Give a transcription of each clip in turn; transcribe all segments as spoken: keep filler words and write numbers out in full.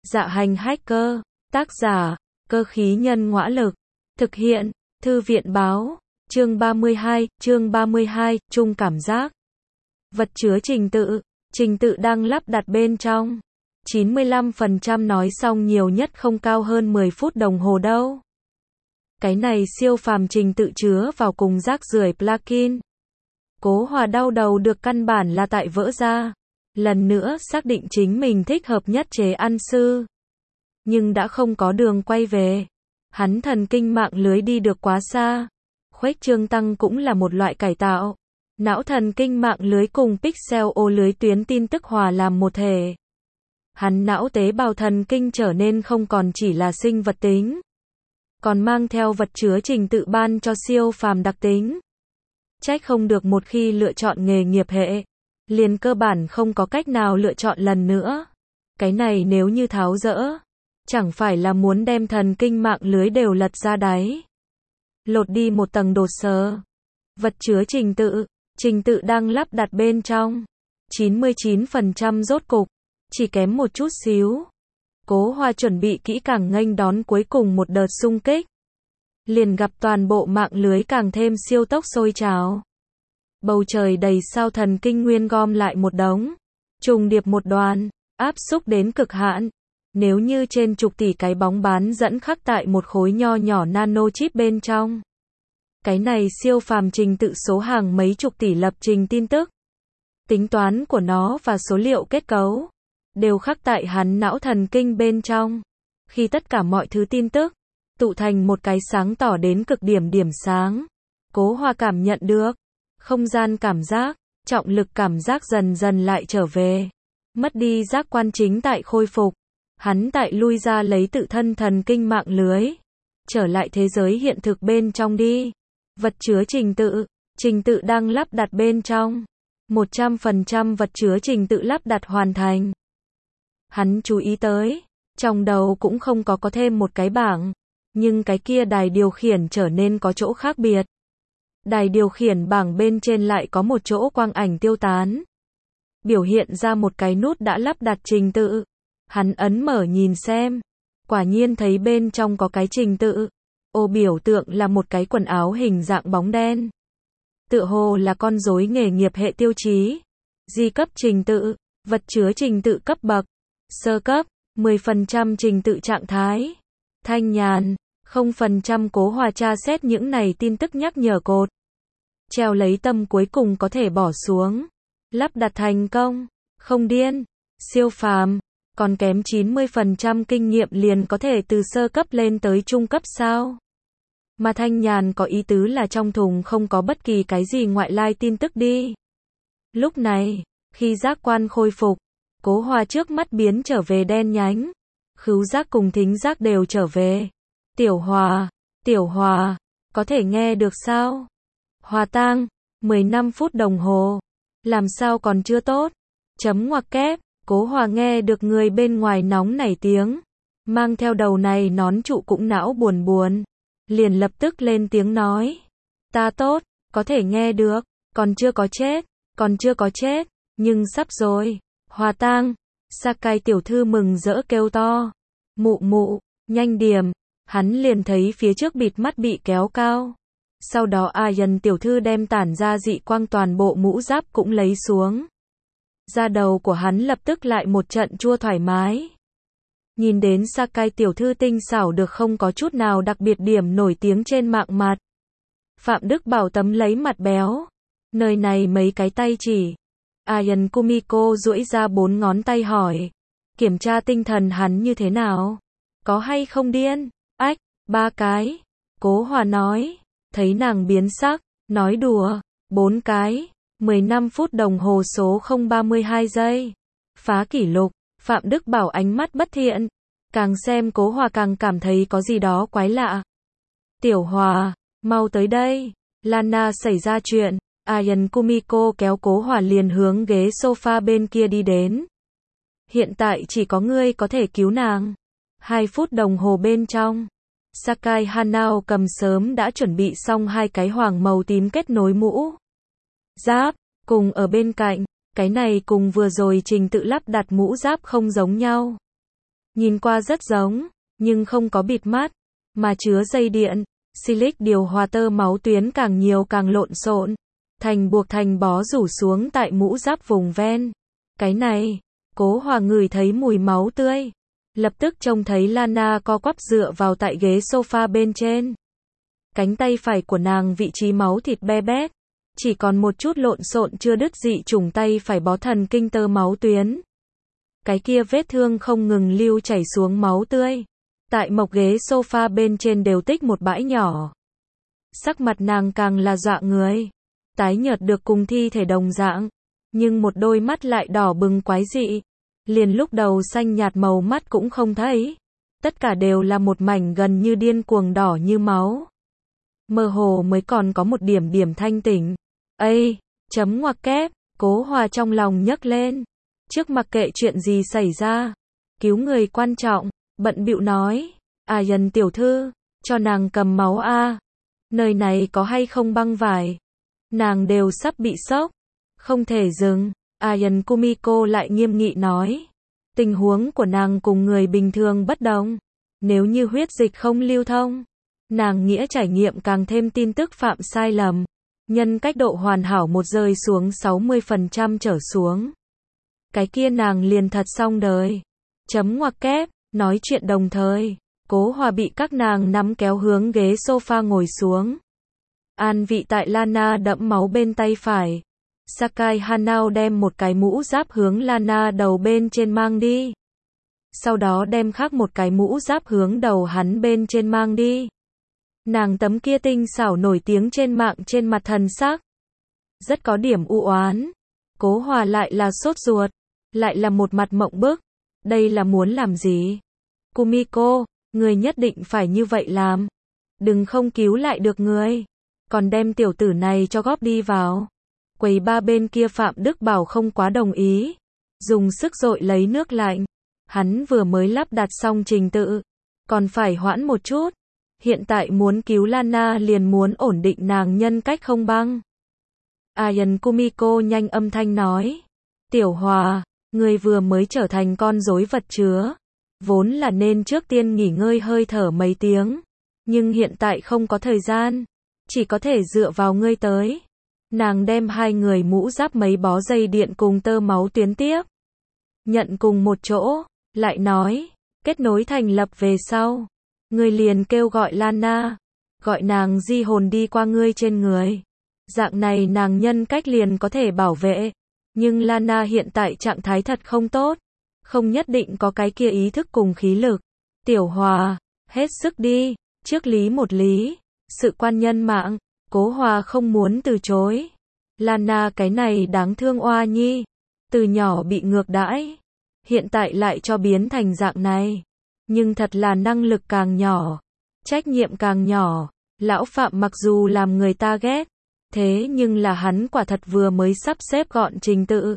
Dạ hành hacker, tác giả, cơ khí nhân ngõa lực, thực hiện, thư viện báo, chương ba mươi hai, chương ba mươi hai, chung cảm giác. Vật chứa trình tự, trình tự đang lắp đặt bên trong. chín mươi lăm phần trăm nói xong nhiều nhất không cao hơn mười phút đồng hồ đâu. Cái này siêu phàm trình tự chứa vào cùng rác rưởi plugin. Cố Hòa đau đầu được căn bản là tại vỡ ra. Lần nữa xác định chính mình thích hợp nhất chế ăn sư. Nhưng đã không có đường quay về. Hắn thần kinh mạng lưới đi được quá xa. Khuếch trương tăng cũng là một loại cải tạo. Não thần kinh mạng lưới cùng pixel ô lưới tuyến tin tức hòa làm một thể. Hắn não tế bào thần kinh trở nên không còn chỉ là sinh vật tính, còn mang theo vật chứa trình tự ban cho siêu phàm đặc tính. Trách không được một khi lựa chọn nghề nghiệp hệ, liền cơ bản không có cách nào lựa chọn lần nữa. Cái này nếu như tháo dỡ, chẳng phải là muốn đem thần kinh mạng lưới đều lật ra đáy. Lột đi một tầng đột sờ. Vật chứa trình tự, trình tự đang lắp đặt bên trong. chín mươi chín phần trăm rốt cục, chỉ kém một chút xíu. Cố Hòa chuẩn bị kỹ càng nghênh đón cuối cùng một đợt xung kích. Liền gặp toàn bộ mạng lưới càng thêm siêu tốc sôi trào. Bầu trời đầy sao thần kinh nguyên gom lại một đống, trùng điệp một đoàn, áp xúc đến cực hạn. Nếu như trên chục tỷ cái bóng bán dẫn khắc tại một khối nho nhỏ nano chip bên trong. Cái này siêu phàm trình tự số hàng mấy chục tỷ lập trình tin tức. Tính toán của nó và số liệu kết cấu đều khắc tại hắn não thần kinh bên trong. Khi tất cả mọi thứ tin tức tụ thành một cái sáng tỏ đến cực điểm điểm sáng, Cố Hòa cảm nhận được không gian cảm giác, trọng lực cảm giác dần dần lại trở về. Mất đi giác quan chính tại khôi phục. Hắn tại lui ra lấy tự thân thần kinh mạng lưới, trở lại thế giới hiện thực bên trong đi. Vật chứa trình tự, trình tự đang lắp đặt bên trong. một trăm phần trăm vật chứa trình tự lắp đặt hoàn thành. Hắn chú ý tới, trong đầu cũng không có có thêm một cái bảng, nhưng cái kia đài điều khiển trở nên có chỗ khác biệt. Đài điều khiển bảng bên trên lại có một chỗ quang ảnh tiêu tán, biểu hiện ra một cái nút đã lắp đặt trình tự. Hắn ấn mở nhìn xem, quả nhiên thấy bên trong có cái trình tự. Ô biểu tượng là một cái quần áo hình dạng bóng đen. Tựa hồ là con rối nghề nghiệp hệ tiêu chí. Di cấp trình tự, vật chứa trình tự cấp bậc. Sơ cấp, mười phần trăm trình tự trạng thái. Thanh nhàn, không phần trăm Cố Hòa tra xét những này tin tức nhắc nhở cột. Treo lấy tâm cuối cùng có thể bỏ xuống. Lắp đặt thành công, không điên, siêu phàm, còn kém chín mươi phần trăm kinh nghiệm liền có thể từ sơ cấp lên tới trung cấp sao? Mà thanh nhàn có ý tứ là trong thùng không có bất kỳ cái gì ngoại lai tin tức đi. Lúc này, khi giác quan khôi phục, Cố Hòa trước mắt biến trở về đen nhánh. Khứu giác cùng thính giác đều trở về. Tiểu Hòa, Tiểu Hòa, có thể nghe được sao? Hòa tang, mười lăm phút đồng hồ. Làm sao còn chưa tốt? Chấm ngoặc kép, Cố Hòa nghe được người bên ngoài nóng nảy tiếng. Mang theo đầu này nón trụ cũng não buồn buồn. Liền lập tức lên tiếng nói. Ta tốt, có thể nghe được, còn chưa có chết, còn chưa có chết, nhưng sắp rồi. Hòa tang, Sakai tiểu thư mừng rỡ kêu to. Mụ mụ, nhanh điểm. Hắn liền thấy phía trước bịt mắt bị kéo cao. Sau đó Ayan tiểu thư đem tản ra dị quang toàn bộ mũ giáp cũng lấy xuống. Da đầu của hắn lập tức lại một trận chua thoải mái. Nhìn đến Sakai tiểu thư tinh xảo được không có chút nào đặc biệt điểm nổi tiếng trên mạng mặt. Phạm Đức Bảo tấm lấy mặt béo. Nơi này mấy cái tay chỉ. Ayan Kumiko duỗi ra bốn ngón tay hỏi. Kiểm tra tinh thần hắn như thế nào? Có hay không điên? Ách, ba cái. Cố Hòa nói. Thấy nàng biến sắc, nói đùa. Bốn cái. mười lăm phút đồng hồ số không ba mươi hai giây. Phá kỷ lục. Phạm Đức Bảo ánh mắt bất thiện. Càng xem Cố Hòa càng cảm thấy có gì đó quái lạ. Tiểu Hòa, mau tới đây. Lana xảy ra chuyện. Ayan Kumiko kéo Cố Hòa liền hướng ghế sofa bên kia đi đến. Hiện tại chỉ có ngươi có thể cứu nàng. Hai phút đồng hồ bên trong. Sakai Hanao cầm sớm đã chuẩn bị xong hai cái hoàng màu tím kết nối mũ giáp, cùng ở bên cạnh. Cái này cùng vừa rồi trình tự lắp đặt mũ giáp không giống nhau. Nhìn qua rất giống, nhưng không có bịt mắt, mà chứa dây điện, silic điều hòa tơ máu tuyến càng nhiều càng lộn xộn, thành buộc thành bó rủ xuống tại mũ giáp vùng ven. Cái này, Cố Hòa ngửi thấy mùi máu tươi, lập tức trông thấy Lana co quắp dựa vào tại ghế sofa bên trên. Cánh tay phải của nàng vị trí máu thịt be bét, chỉ còn một chút lộn xộn chưa đứt dị chủng tay phải bó thần kinh tơ máu tuyến. Cái kia vết thương không ngừng lưu chảy xuống máu tươi. Tại mộc ghế sofa bên trên đều tích một bãi nhỏ. Sắc mặt nàng càng là dọa người. Tái nhợt được cùng thi thể đồng dạng. Nhưng một đôi mắt lại đỏ bừng quái dị. Liền lúc đầu xanh nhạt màu mắt cũng không thấy. Tất cả đều là một mảnh gần như điên cuồng đỏ như máu. Mơ hồ mới còn có một điểm điểm thanh tỉnh. Ây, chấm ngoặc kép, Cố Hòa trong lòng nhấc lên. Trước mặc kệ chuyện gì xảy ra, cứu người quan trọng, bận bịu nói, à dần tiểu thư, cho nàng cầm máu a, nơi này có hay không băng vải, nàng đều sắp bị sốc, không thể dừng, à dần Kumiko lại nghiêm nghị nói, tình huống của nàng cùng người bình thường bất đồng, nếu như huyết dịch không lưu thông, nàng nghĩa trải nghiệm càng thêm tin tức phạm sai lầm, nhân cách độ hoàn hảo một rơi xuống sáu mươi phần trăm trở xuống. Cái kia nàng liền thật xong đời. Chấm ngoặc kép, nói chuyện đồng thời. Cố Hòa bị các nàng nắm kéo hướng ghế sofa ngồi xuống. An vị tại Lana đẫm máu bên tay phải. Sakai Hanao đem một cái mũ giáp hướng Lana đầu bên trên mang đi. Sau đó đem khác một cái mũ giáp hướng đầu hắn bên trên mang đi. Nàng tấm kia tinh xảo nổi tiếng trên mạng trên mặt thần sắc. Rất có điểm u oán. Cố Hòa lại là sốt ruột. Lại là một mặt mộng bức. Đây là muốn làm gì? Kumiko, người nhất định phải như vậy làm. Đừng không cứu lại được người. Còn đem tiểu tử này cho góp đi vào. Quầy ba bên kia Phạm Đức Bảo không quá đồng ý. Dùng sức dội lấy nước lạnh. Hắn vừa mới lắp đặt xong trình tự. Còn phải hoãn một chút. Hiện tại muốn cứu Lana liền muốn ổn định nàng nhân cách không băng. Ayan Kumiko nhanh âm thanh nói. Tiểu Hòa, người vừa mới trở thành con rối vật chứa. Vốn là nên trước tiên nghỉ ngơi hơi thở mấy tiếng. Nhưng hiện tại không có thời gian. Chỉ có thể dựa vào ngươi tới. Nàng đem hai người mũ giáp mấy bó dây điện cùng tơ máu tuyến tiếp. Nhận cùng một chỗ. Lại nói. Kết nối thành lập về sau. Ngươi liền kêu gọi Lana. Gọi nàng di hồn đi qua ngươi trên người. Dạng này nàng nhân cách liền có thể bảo vệ. Nhưng Lana hiện tại trạng thái thật không tốt. Không nhất định có cái kia ý thức cùng khí lực. Tiểu Hòa, hết sức đi. Trước lý một lý. Sự quan nhân mạng. Cố Hòa không muốn từ chối. Lana cái này đáng thương oa nhi. Từ nhỏ bị ngược đãi. Hiện tại lại cho biến thành dạng này. Nhưng thật là năng lực càng nhỏ. Trách nhiệm càng nhỏ. Lão Phạm mặc dù làm người ta ghét. Thế nhưng là hắn quả thật vừa mới sắp xếp gọn trình tự.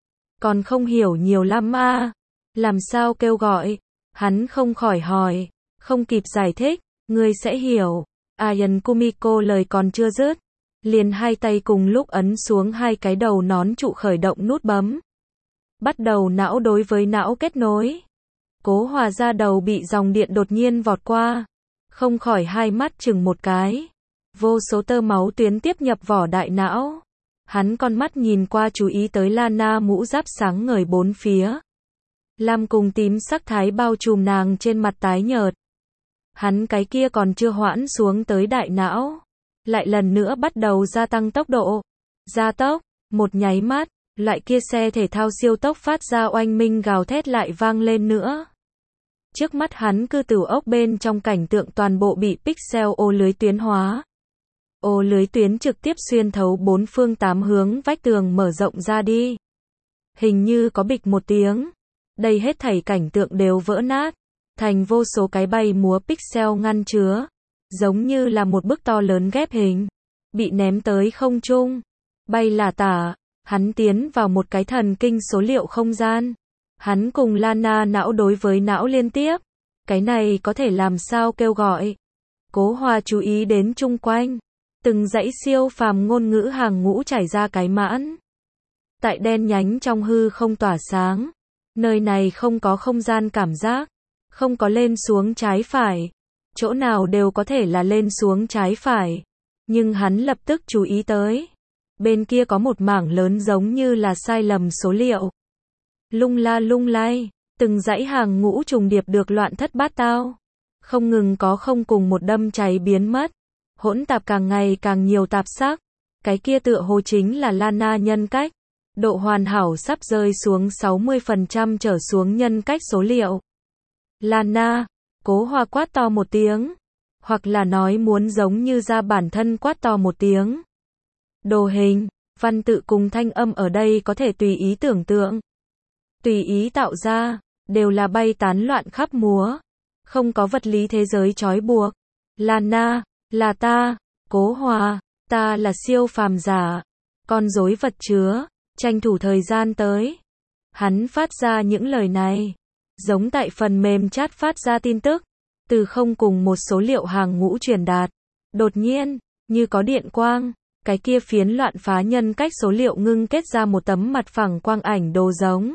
Còn không hiểu nhiều lắm a. Làm sao kêu gọi? Hắn không khỏi hỏi. Không kịp giải thích. Ngươi sẽ hiểu. Ayan Kumiko lời còn chưa dứt. Liền hai tay cùng lúc ấn xuống hai cái đầu nón trụ khởi động nút bấm. Bắt đầu não đối với não kết nối. Cố Hòa ra đầu bị dòng điện đột nhiên vọt qua. Không khỏi hai mắt chừng một cái. Vô số tơ máu tuyến tiếp nhập vỏ đại não. Hắn con mắt nhìn qua chú ý tới Lana mũ giáp sáng ngời bốn phía. Lam cùng tím sắc thái bao trùm nàng trên mặt tái nhợt. Hắn cái kia còn chưa hoãn xuống tới đại não. Lại lần nữa bắt đầu gia tăng tốc độ. Gia tốc, một nháy mắt, loại kia xe thể thao siêu tốc phát ra oanh minh gào thét lại vang lên nữa. Trước mắt hắn cư tửu ốc bên trong cảnh tượng toàn bộ bị pixel ô lưới tuyến hóa. Ô lưới tuyến trực tiếp xuyên thấu bốn phương tám hướng vách tường mở rộng ra đi. Hình như có bịch một tiếng. Đây hết thảy cảnh tượng đều vỡ nát. Thành vô số cái bay múa pixel ngăn chứa. Giống như là một bức to lớn ghép hình. Bị ném tới không trung. Bay là tả. Hắn tiến vào một cái thần kinh số liệu không gian. Hắn cùng Lana não đối với não liên tiếp. Cái này có thể làm sao kêu gọi. Cố Hòa chú ý đến chung quanh. Từng dãy siêu phàm ngôn ngữ hàng ngũ trải ra cái mãn. Tại đen nhánh trong hư không tỏa sáng. Nơi này không có không gian cảm giác. Không có lên xuống trái phải. Chỗ nào đều có thể là lên xuống trái phải. Nhưng hắn lập tức chú ý tới. Bên kia có một mảng lớn giống như là sai lầm số liệu. Lung la lung lay, từng dãy hàng ngũ trùng điệp được loạn thất bát tao. Không ngừng có không cùng một đâm cháy biến mất. Hỗn tạp càng ngày càng nhiều tạp sắc. Cái kia tựa hồ chính là Lana nhân cách. Độ hoàn hảo sắp rơi xuống sáu mươi phần trăm trở xuống nhân cách số liệu. Lana, Cố Hòa quát to một tiếng. Hoặc là nói muốn giống như ra bản thân quát to một tiếng. Đồ hình, văn tự cùng thanh âm ở đây có thể tùy ý tưởng tượng. Tùy ý tạo ra, đều là bay tán loạn khắp múa. Không có vật lý thế giới trói buộc. Lana, là ta, Cố Hòa, ta là siêu phàm giả. Con rối vật chứa, tranh thủ thời gian tới. Hắn phát ra những lời này. Giống tại phần mềm chat phát ra tin tức. Từ không cùng một số liệu hàng ngũ truyền đạt. Đột nhiên, như có điện quang. Cái kia phiến loạn phá nhân cách số liệu ngưng kết ra một tấm mặt phẳng quang ảnh đồ giống.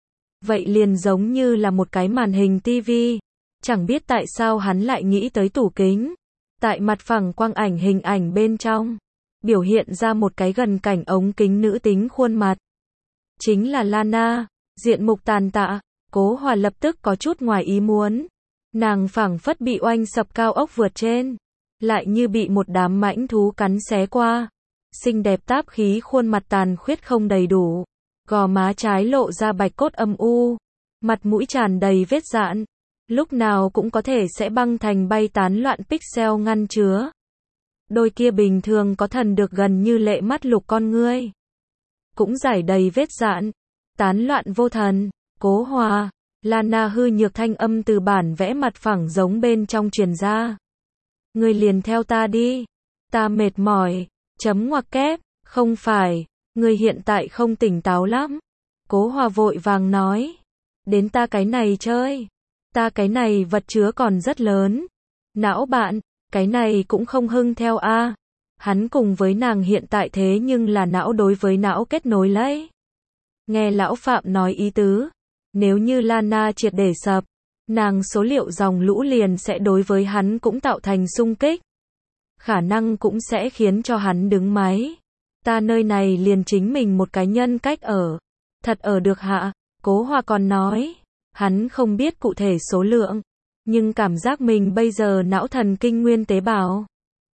Vậy liền giống như là một cái màn hình tivi. Chẳng biết tại sao hắn lại nghĩ tới tủ kính. Tại mặt phẳng quang ảnh hình ảnh bên trong. Biểu hiện ra một cái gần cảnh ống kính nữ tính khuôn mặt. Chính là Lana, diện mục tàn tạ. Cố Hòa lập tức có chút ngoài ý muốn. Nàng phảng phất bị oanh sập cao ốc vượt trên. Lại như bị một đám mãnh thú cắn xé qua. Xinh đẹp táp khí khuôn mặt tàn khuyết không đầy đủ. Gò má trái lộ ra bạch cốt âm u. Mặt mũi tràn đầy vết dạn. Lúc nào cũng có thể sẽ băng thành bay tán loạn pixel ngăn chứa. Đôi kia bình thường có thần được gần như lệ mắt lục con ngươi. Cũng giải đầy vết dạn. Tán loạn vô thần. Cố Hòa, Lana hư nhược thanh âm từ bản vẽ mặt phẳng giống bên trong truyền ra. Ngươi liền theo ta đi. Ta mệt mỏi. Chấm ngoặc kép. Không phải. Ngươi hiện tại không tỉnh táo lắm. Cố Hòa vội vàng nói. Đến ta cái này chơi. Ta cái này vật chứa còn rất lớn. Não bạn, cái này cũng không hưng theo a. À. Hắn cùng với nàng hiện tại thế nhưng là não đối với não kết nối lấy. Nghe lão Phạm nói ý tứ. Nếu như Lana triệt để sập, nàng số liệu dòng lũ liền sẽ đối với hắn cũng tạo thành xung kích. Khả năng cũng sẽ khiến cho hắn đứng máy. Ta nơi này liền chính mình một cái nhân cách ở. Thật ở được hạ, Cố Hòa còn nói. Hắn không biết cụ thể số lượng. Nhưng cảm giác mình bây giờ não thần kinh nguyên tế bào.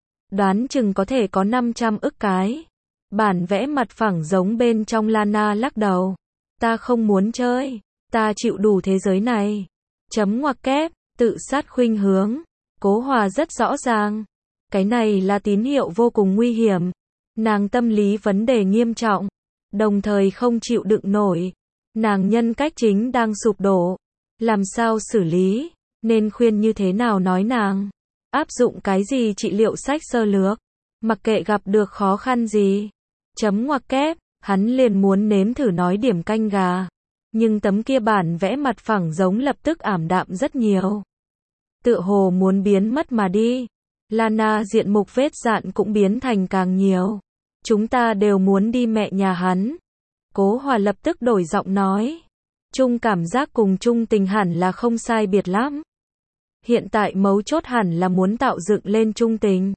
Đoán chừng có thể có năm trăm ức cái. Bản vẽ mặt phẳng giống bên trong Lana lắc đầu. Ta không muốn chơi. Ta chịu đủ thế giới này. Chấm ngoặc kép, tự sát khuynh hướng. Cố Hòa rất rõ ràng. Cái này là tín hiệu vô cùng nguy hiểm. Nàng tâm lý vấn đề nghiêm trọng. Đồng thời không chịu đựng nổi. Nàng nhân cách chính đang sụp đổ. Làm sao xử lý? Nên khuyên như thế nào nói nàng? Áp dụng cái gì trị liệu sách sơ lược? Mặc kệ gặp được khó khăn gì? Chấm ngoặc kép, hắn liền muốn nếm thử nói điểm canh gà. Nhưng tấm kia bản vẽ mặt phẳng giống lập tức ảm đạm rất nhiều. Tựa hồ muốn biến mất mà đi. Lana diện mục vết dạn cũng biến thành càng nhiều. Chúng ta đều muốn đi mẹ nhà hắn. Cố Hòa lập tức đổi giọng nói. Chung cảm giác cùng chung tình hẳn là không sai biệt lắm. Hiện tại mấu chốt hẳn là muốn tạo dựng lên chung tình.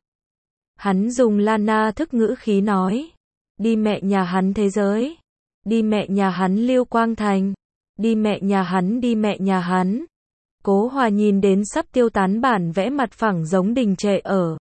Hắn dùng Lana thức ngữ khí nói. Đi mẹ nhà hắn thế giới. Đi mẹ nhà hắn Lưu Quang Thành. Đi mẹ nhà hắn đi mẹ nhà hắn. Cố Hòa nhìn đến sắp tiêu tán bản vẽ mặt phẳng giống đình trệ ở.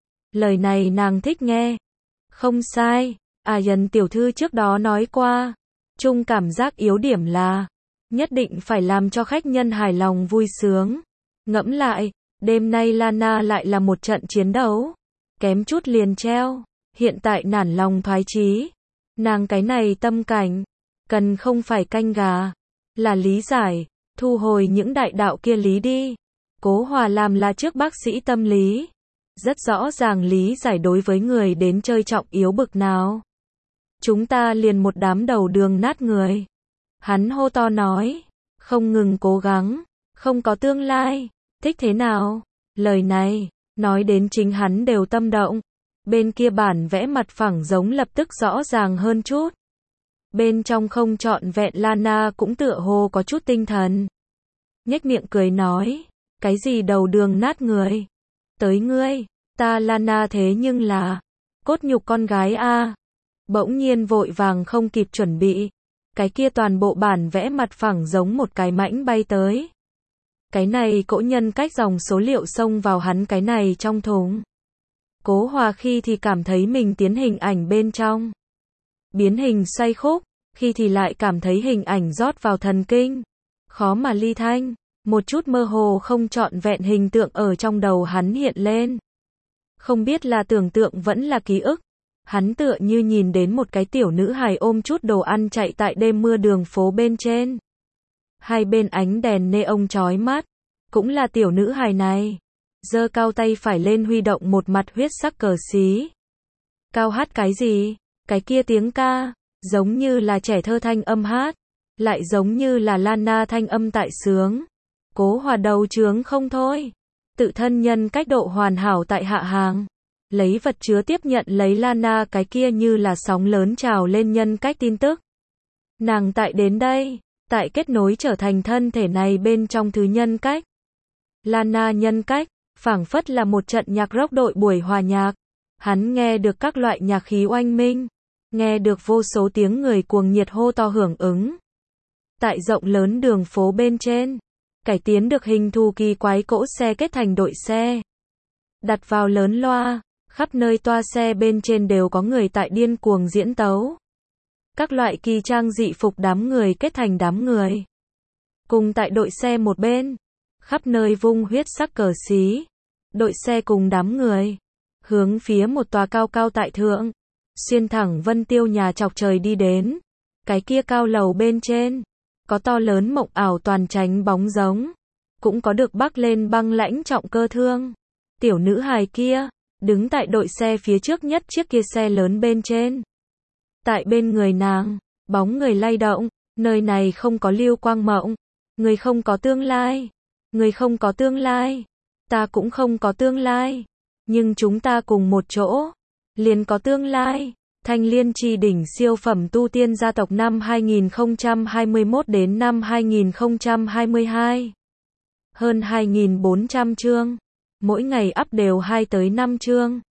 Lời này nàng thích nghe. Không sai. À Dần tiểu thư trước đó nói qua. Chung cảm giác yếu điểm là. Nhất định phải làm cho khách nhân hài lòng vui sướng. Ngẫm lại. Đêm nay Lana lại là một trận chiến đấu. Kém chút liền treo. Hiện tại nản lòng thoái chí. Nàng cái này tâm cảnh. Cần không phải canh gà. Là lý giải. Thu hồi những đại đạo kia lý đi. Cố Hòa làm là trước bác sĩ tâm lý. Rất rõ ràng lý giải đối với người đến chơi trọng yếu bực nào. Chúng ta liền một đám đầu đường nát người. Hắn hô to nói. Không ngừng cố gắng. Không có tương lai. Thích thế nào? Lời này. Nói đến chính hắn đều tâm động. Bên kia bản vẽ mặt phẳng giống lập tức rõ ràng hơn chút. Bên trong không trọn vẹn Lana cũng tựa hồ có chút tinh thần. nhếch miệng cười nói, cái gì đầu đường nát người, tới ngươi, ta Lana thế nhưng là, cốt nhục con gái a. Bỗng nhiên vội vàng không kịp chuẩn bị, cái kia toàn bộ bản vẽ mặt phẳng giống một cái mãnh bay tới. Cái này cỗ nhân cách dòng số liệu xông vào hắn cái này trong thùng. Cố Hòa khi thì cảm thấy mình tiến hình ảnh bên trong. Biến hình xoay khúc, khi thì lại cảm thấy hình ảnh rót vào thần kinh. Khó mà ly thanh, một chút mơ hồ không trọn vẹn hình tượng ở trong đầu hắn hiện lên. Không biết là tưởng tượng vẫn là ký ức. Hắn tựa như nhìn đến một cái tiểu nữ hài ôm chút đồ ăn chạy tại đêm mưa đường phố bên trên. Hai bên ánh đèn neon chói mắt, cũng là tiểu nữ hài này. Giơ cao tay phải lên huy động một mặt huyết sắc cờ xí. Cao hát cái gì? Cái kia tiếng ca, giống như là trẻ thơ thanh âm hát, lại giống như là Lana thanh âm tại sướng. Cố Hòa đầu trướng không thôi. Tự thân nhân cách độ hoàn hảo tại hạ hàng. Lấy vật chứa tiếp nhận lấy Lana cái kia như là sóng lớn trào lên nhân cách tin tức. Nàng tại đến đây, tại kết nối trở thành thân thể này bên trong thứ nhân cách. Lana nhân cách, phảng phất là một trận nhạc rock đội buổi hòa nhạc. Hắn nghe được các loại nhạc khí oanh minh, nghe được vô số tiếng người cuồng nhiệt hô to hưởng ứng. Tại rộng lớn đường phố bên trên, cải tiến được hình thù kỳ quái cỗ xe kết thành đội xe. Đặt vào lớn loa, khắp nơi toa xe bên trên đều có người tại điên cuồng diễn tấu. Các loại kỳ trang dị phục đám người kết thành đám người. Cùng tại đội xe một bên, khắp nơi vung huyết sắc cờ xí. Đội xe cùng đám người, hướng phía một tòa cao cao tại thượng, xuyên thẳng vân tiêu nhà chọc trời đi đến. Cái kia cao lầu bên trên, có to lớn mộng ảo toàn tránh bóng giống, cũng có được bắc lên băng lãnh trọng cơ thương. Tiểu nữ hài kia, đứng tại đội xe phía trước nhất chiếc kia xe lớn bên trên. Tại bên người nàng, bóng người lay động, nơi này không có Lưu Quang Mộng, người không có tương lai, người không có tương lai, ta cũng không có tương lai, nhưng chúng ta cùng một chỗ, liền có tương lai. Thanh Liên Chi đỉnh siêu phẩm tu tiên gia tộc năm hai nghìn không trăm hai mươi mốt đến năm hai nghìn không trăm hai mươi hai. Hơn hai nghìn bốn trăm chương, mỗi ngày up đều hai tới năm chương.